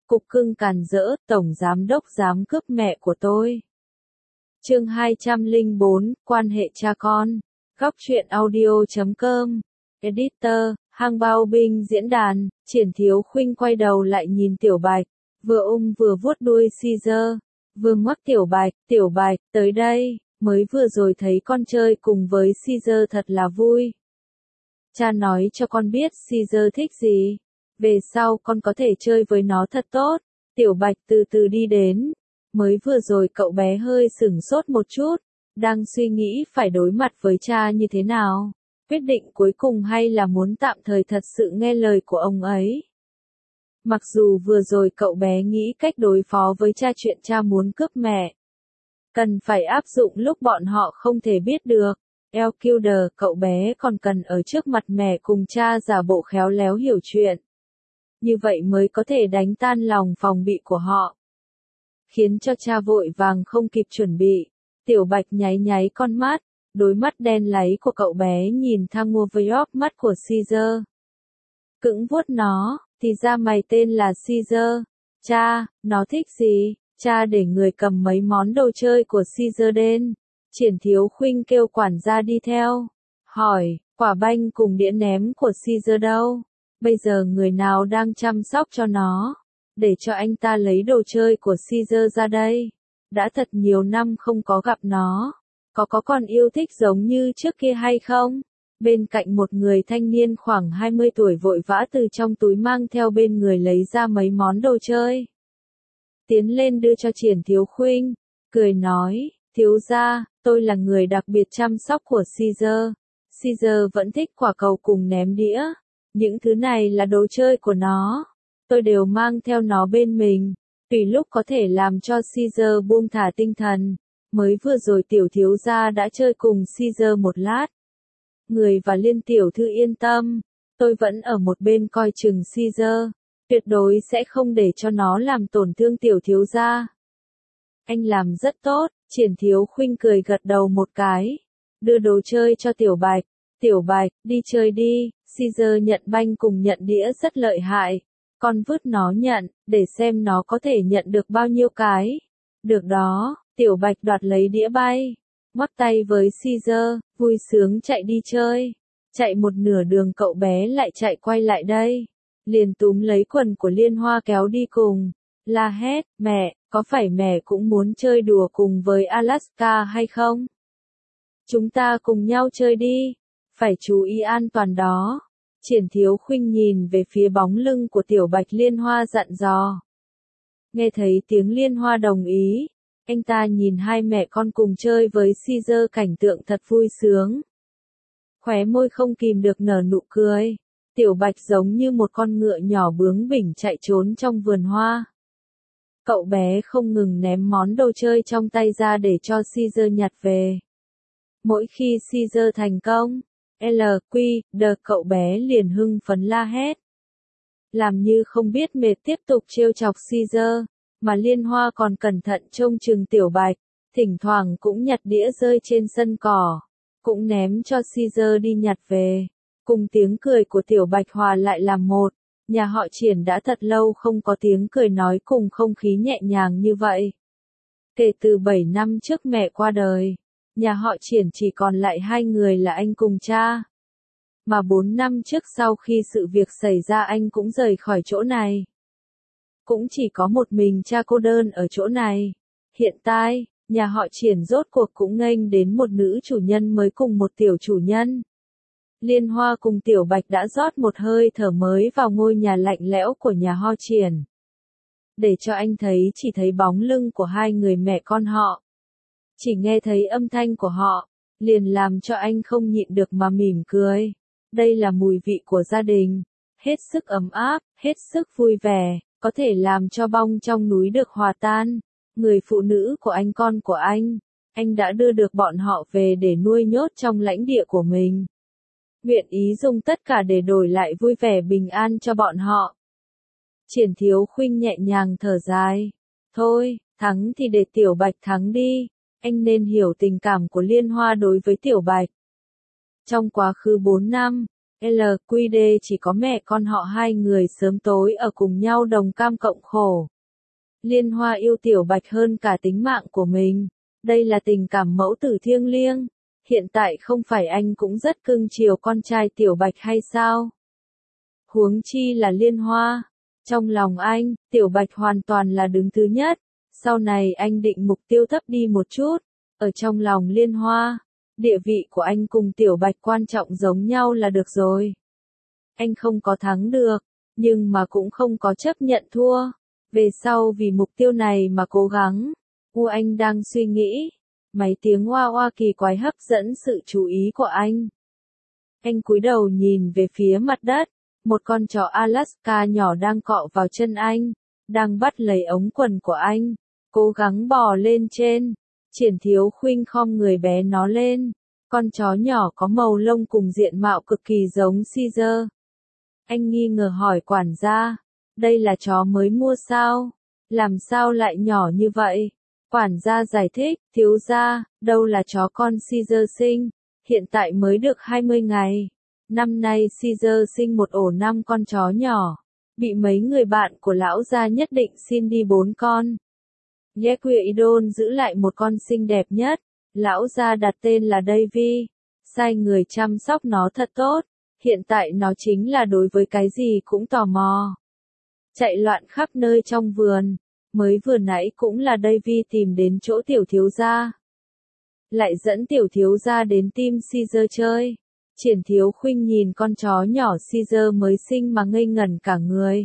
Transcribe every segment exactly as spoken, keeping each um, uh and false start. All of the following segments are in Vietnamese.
Cục cưng càn rỡ, tổng giám đốc dám cướp mẹ của tôi. Chương hai trăm lẻ bốn, quan hệ cha con. Góc truyện audio chấm com. Editor, Hang Bao Binh diễn đàn, Triển Thiếu Khuynh quay đầu lại nhìn Tiểu Bạch, vừa ôm vừa vuốt đuôi Caesar, vừa ngoắc Tiểu Bạch, Tiểu Bạch, tới đây, mới vừa rồi thấy con chơi cùng với Caesar thật là vui. Cha nói cho con biết Caesar thích gì, về sau con có thể chơi với nó thật tốt. Tiểu Bạch từ từ đi đến, mới vừa rồi cậu bé hơi sửng sốt một chút, đang suy nghĩ phải đối mặt với cha như thế nào, quyết định cuối cùng hay là muốn tạm thời thật sự nghe lời của ông ấy. Mặc dù vừa rồi cậu bé nghĩ cách đối phó với cha chuyện cha muốn cướp mẹ, cần phải áp dụng lúc bọn họ không thể biết được. El Kilder, cậu bé còn cần ở trước mặt mẹ cùng cha giả bộ khéo léo hiểu chuyện. Như vậy mới có thể đánh tan lòng phòng bị của họ. Khiến cho cha vội vàng không kịp chuẩn bị. Tiểu Bạch nháy nháy con mắt, đôi mắt đen láy của cậu bé nhìn thang ngua với óc mắt của Caesar. Cững vuốt nó, thì ra mày tên là Caesar. Cha, nó thích gì? Cha để người cầm mấy món đồ chơi của Caesar đến. Triển Thiếu Khuynh kêu quản gia đi theo. Hỏi, quả banh cùng đĩa ném của Caesar đâu? Bây giờ người nào đang chăm sóc cho nó? Để cho anh ta lấy đồ chơi của Caesar ra đây. Đã thật nhiều năm không có gặp nó. Có có còn yêu thích giống như trước kia hay không? Bên cạnh một người thanh niên khoảng hai mươi tuổi vội vã từ trong túi mang theo bên người lấy ra mấy món đồ chơi. Tiến lên đưa cho Triển Thiếu Khuynh, cười nói, thiếu gia, tôi là người đặc biệt chăm sóc của Caesar. Caesar vẫn thích quả cầu cùng ném đĩa. Những thứ này là đồ chơi của nó. Tôi đều mang theo nó bên mình, tùy lúc có thể làm cho Caesar buông thả tinh thần. Mới vừa rồi tiểu thiếu gia đã chơi cùng Caesar một lát. Người và Liên tiểu thư yên tâm, tôi vẫn ở một bên coi chừng Caesar, tuyệt đối sẽ không để cho nó làm tổn thương tiểu thiếu gia. Anh làm rất tốt, Triển Thiếu Khuynh cười gật đầu một cái, đưa đồ chơi cho Tiểu Bạch. Tiểu Bạch, đi chơi đi. Caesar nhận banh cùng nhận đĩa rất lợi hại. Con vứt nó nhận, để xem nó có thể nhận được bao nhiêu cái. Được đó, Tiểu Bạch đoạt lấy đĩa bay, ngoắc tay với Caesar, vui sướng chạy đi chơi. Chạy một nửa đường cậu bé lại chạy quay lại đây, liền túm lấy quần của Liên Hoa kéo đi cùng, la hét, mẹ, có phải mẹ cũng muốn chơi đùa cùng với Alaska hay không? Chúng ta cùng nhau chơi đi, phải chú ý an toàn đó. Triển Thiếu Khuynh nhìn về phía bóng lưng của Tiểu Bạch, Liên Hoa dặn dò. Nghe thấy tiếng Liên Hoa đồng ý, anh ta nhìn hai mẹ con cùng chơi với Caesar cảnh tượng thật vui sướng. Khóe môi không kìm được nở nụ cười. Tiểu Bạch giống như một con ngựa nhỏ bướng bỉnh chạy trốn trong vườn hoa. Cậu bé không ngừng ném món đồ chơi trong tay ra để cho Caesar nhặt về. Mỗi khi Caesar thành công, L Q D cậu bé liền hưng phấn la hét. Làm như không biết mệt tiếp tục trêu chọc Caesar, mà Liên Hoa còn cẩn thận trông chừng Tiểu Bạch, thỉnh thoảng cũng nhặt đĩa rơi trên sân cỏ, cũng ném cho Caesar đi nhặt về. Cùng tiếng cười của Tiểu Bạch hòa lại làm một, nhà họ Triển đã thật lâu không có tiếng cười nói cùng không khí nhẹ nhàng như vậy. Kể từ bảy năm trước mẹ qua đời, nhà họ Triển chỉ còn lại hai người là anh cùng cha. Mà bốn năm trước sau khi sự việc xảy ra anh cũng rời khỏi chỗ này. Cũng chỉ có một mình cha cô đơn ở chỗ này. Hiện tại, nhà họ Triển rốt cuộc cũng nghênh đến một nữ chủ nhân mới cùng một tiểu chủ nhân. Liên Hoa cùng Tiểu Bạch đã rót một hơi thở mới vào ngôi nhà lạnh lẽo của nhà họ Triển. Để cho anh thấy chỉ thấy bóng lưng của hai người mẹ con họ. Chỉ nghe thấy âm thanh của họ, liền làm cho anh không nhịn được mà mỉm cười. Đây là mùi vị của gia đình, hết sức ấm áp, hết sức vui vẻ, có thể làm cho bong trong núi được hòa tan. Người phụ nữ của anh, con của anh, anh đã đưa được bọn họ về để nuôi nhốt trong lãnh địa của mình. Nguyện ý dùng tất cả để đổi lại vui vẻ bình an cho bọn họ. Triển Thiếu Khuynh nhẹ nhàng thở dài. Thôi, thắng thì để Tiểu Bạch thắng đi. Anh nên hiểu tình cảm của Liên Hoa đối với Tiểu Bạch. Trong quá khứ bốn năm, L Q D chỉ có mẹ con họ hai người sớm tối ở cùng nhau đồng cam cộng khổ. Liên Hoa yêu Tiểu Bạch hơn cả tính mạng của mình. Đây là tình cảm mẫu tử thiêng liêng. Hiện tại không phải anh cũng rất cưng chiều con trai Tiểu Bạch hay sao? Huống chi là Liên Hoa. Trong lòng anh, Tiểu Bạch hoàn toàn là đứng thứ nhất. Sau này anh định mục tiêu thấp đi một chút. Ở trong lòng Liên Hoa, địa vị của anh cùng Tiểu Bạch quan trọng giống nhau là được rồi. Anh không có thắng được, nhưng mà cũng không có chấp nhận thua. Về sau vì mục tiêu này mà cố gắng. U anh đang suy nghĩ. Mấy tiếng oa oa kỳ quái hấp dẫn sự chú ý của anh. Anh cúi đầu nhìn về phía mặt đất. Một con chó Alaska nhỏ đang cọ vào chân anh. Đang bắt lấy ống quần của anh. Cố gắng bò lên trên. Triển Thiếu Khuynh khom người bé nó lên. Con chó nhỏ có màu lông cùng diện mạo cực kỳ giống Caesar. Anh nghi ngờ hỏi quản gia. Đây là chó mới mua sao? Làm sao lại nhỏ như vậy? Quản gia giải thích, thiếu gia, đâu là chó con Caesar sinh, hiện tại mới được hai mươi ngày. Năm nay Caesar sinh một ổ năm con chó nhỏ, bị mấy người bạn của lão gia nhất định xin đi bốn con. Yequidon giữ lại một con xinh đẹp nhất, lão gia đặt tên là Davy, sai người chăm sóc nó thật tốt, hiện tại nó chính là đối với cái gì cũng tò mò. Chạy loạn khắp nơi trong vườn. Mới vừa nãy cũng là Davy tìm đến chỗ tiểu thiếu gia. Lại dẫn tiểu thiếu gia đến team Caesar chơi. Triển Thiếu Khuynh nhìn con chó nhỏ Caesar mới sinh mà ngây ngẩn cả người.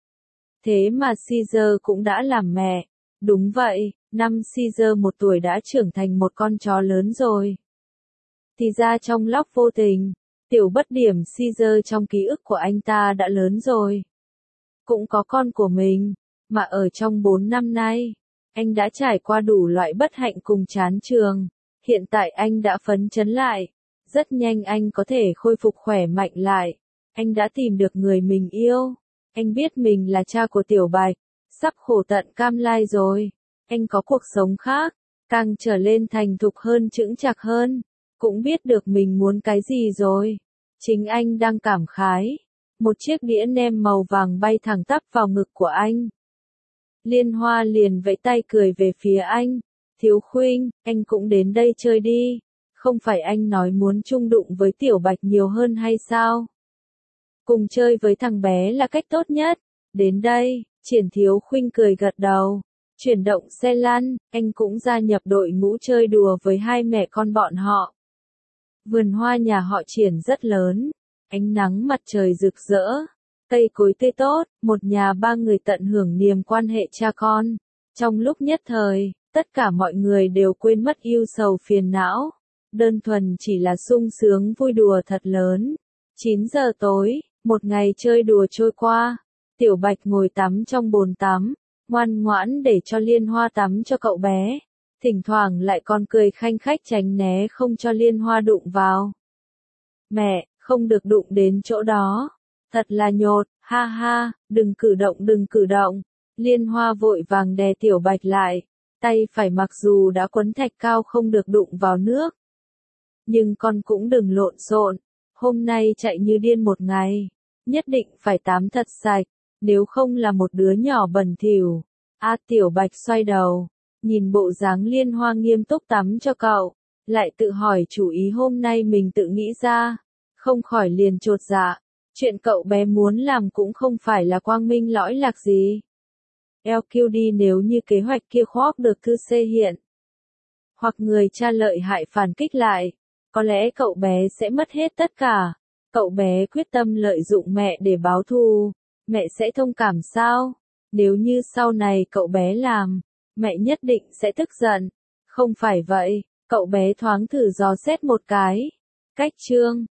Thế mà Caesar cũng đã làm mẹ. Đúng vậy, năm Caesar một tuổi đã trưởng thành một con chó lớn rồi. Thì ra trong lúc vô tình, tiểu bất điểm Caesar trong ký ức của anh ta đã lớn rồi. Cũng có con của mình. Mà ở trong bốn năm nay, anh đã trải qua đủ loại bất hạnh cùng chán trường. Hiện tại anh đã phấn chấn lại. Rất nhanh anh có thể khôi phục khỏe mạnh lại. Anh đã tìm được người mình yêu. Anh biết mình là cha của Tiểu Bạch. Sắp khổ tận cam lai rồi. Anh có cuộc sống khác. Càng trở lên thành thục hơn chững chạc hơn. Cũng biết được mình muốn cái gì rồi. Chính anh đang cảm khái. Một chiếc đĩa nem màu vàng bay thẳng tắp vào ngực của anh. Liên Hoa liền vẫy tay cười về phía anh. Thiếu Khuynh, anh cũng đến đây chơi đi. Không phải anh nói muốn chung đụng với Tiểu Bạch nhiều hơn hay sao? Cùng chơi với thằng bé là cách tốt nhất. Đến đây, Triển Thiếu Khuynh cười gật đầu. Chuyển động xe lăn, anh cũng gia nhập đội ngũ chơi đùa với hai mẹ con bọn họ. Vườn hoa nhà họ Triển rất lớn. Ánh nắng mặt trời rực rỡ. Cây cối tươi tốt, một nhà ba người tận hưởng niềm quan hệ cha con. Trong lúc nhất thời, tất cả mọi người đều quên mất ưu sầu phiền não. Đơn thuần chỉ là sung sướng vui đùa thật lớn. chín giờ tối, một ngày chơi đùa trôi qua. Tiểu Bạch ngồi tắm trong bồn tắm, ngoan ngoãn để cho Liên Hoa tắm cho cậu bé. Thỉnh thoảng lại còn cười khanh khách tránh né không cho Liên Hoa đụng vào. Mẹ, không được đụng đến chỗ đó. Thật là nhột, ha ha, đừng cử động đừng cử động. Liên Hoa vội vàng đè Tiểu Bạch lại. Tay phải mặc dù đã quấn thạch cao không được đụng vào nước. Nhưng con cũng đừng lộn xộn. Hôm nay chạy như điên một ngày. Nhất định phải tắm thật sạch. Nếu không là một đứa nhỏ bẩn thỉu. A Tiểu Bạch xoay đầu. Nhìn bộ dáng Liên Hoa nghiêm túc tắm cho cậu. Lại tự hỏi chủ ý hôm nay mình tự nghĩ ra. Không khỏi liền chột dạ. Chuyện cậu bé muốn làm cũng không phải là quang minh lõi lạc gì. lờ quy đê nếu như kế hoạch kia khoác được thư xê hiện. Hoặc người cha lợi hại phản kích lại. Có lẽ cậu bé sẽ mất hết tất cả. Cậu bé quyết tâm lợi dụng mẹ để báo thù. Mẹ sẽ thông cảm sao? Nếu như sau này cậu bé làm, mẹ nhất định sẽ tức giận. Không phải vậy, cậu bé thoáng thử dò xét một cái. Cách chương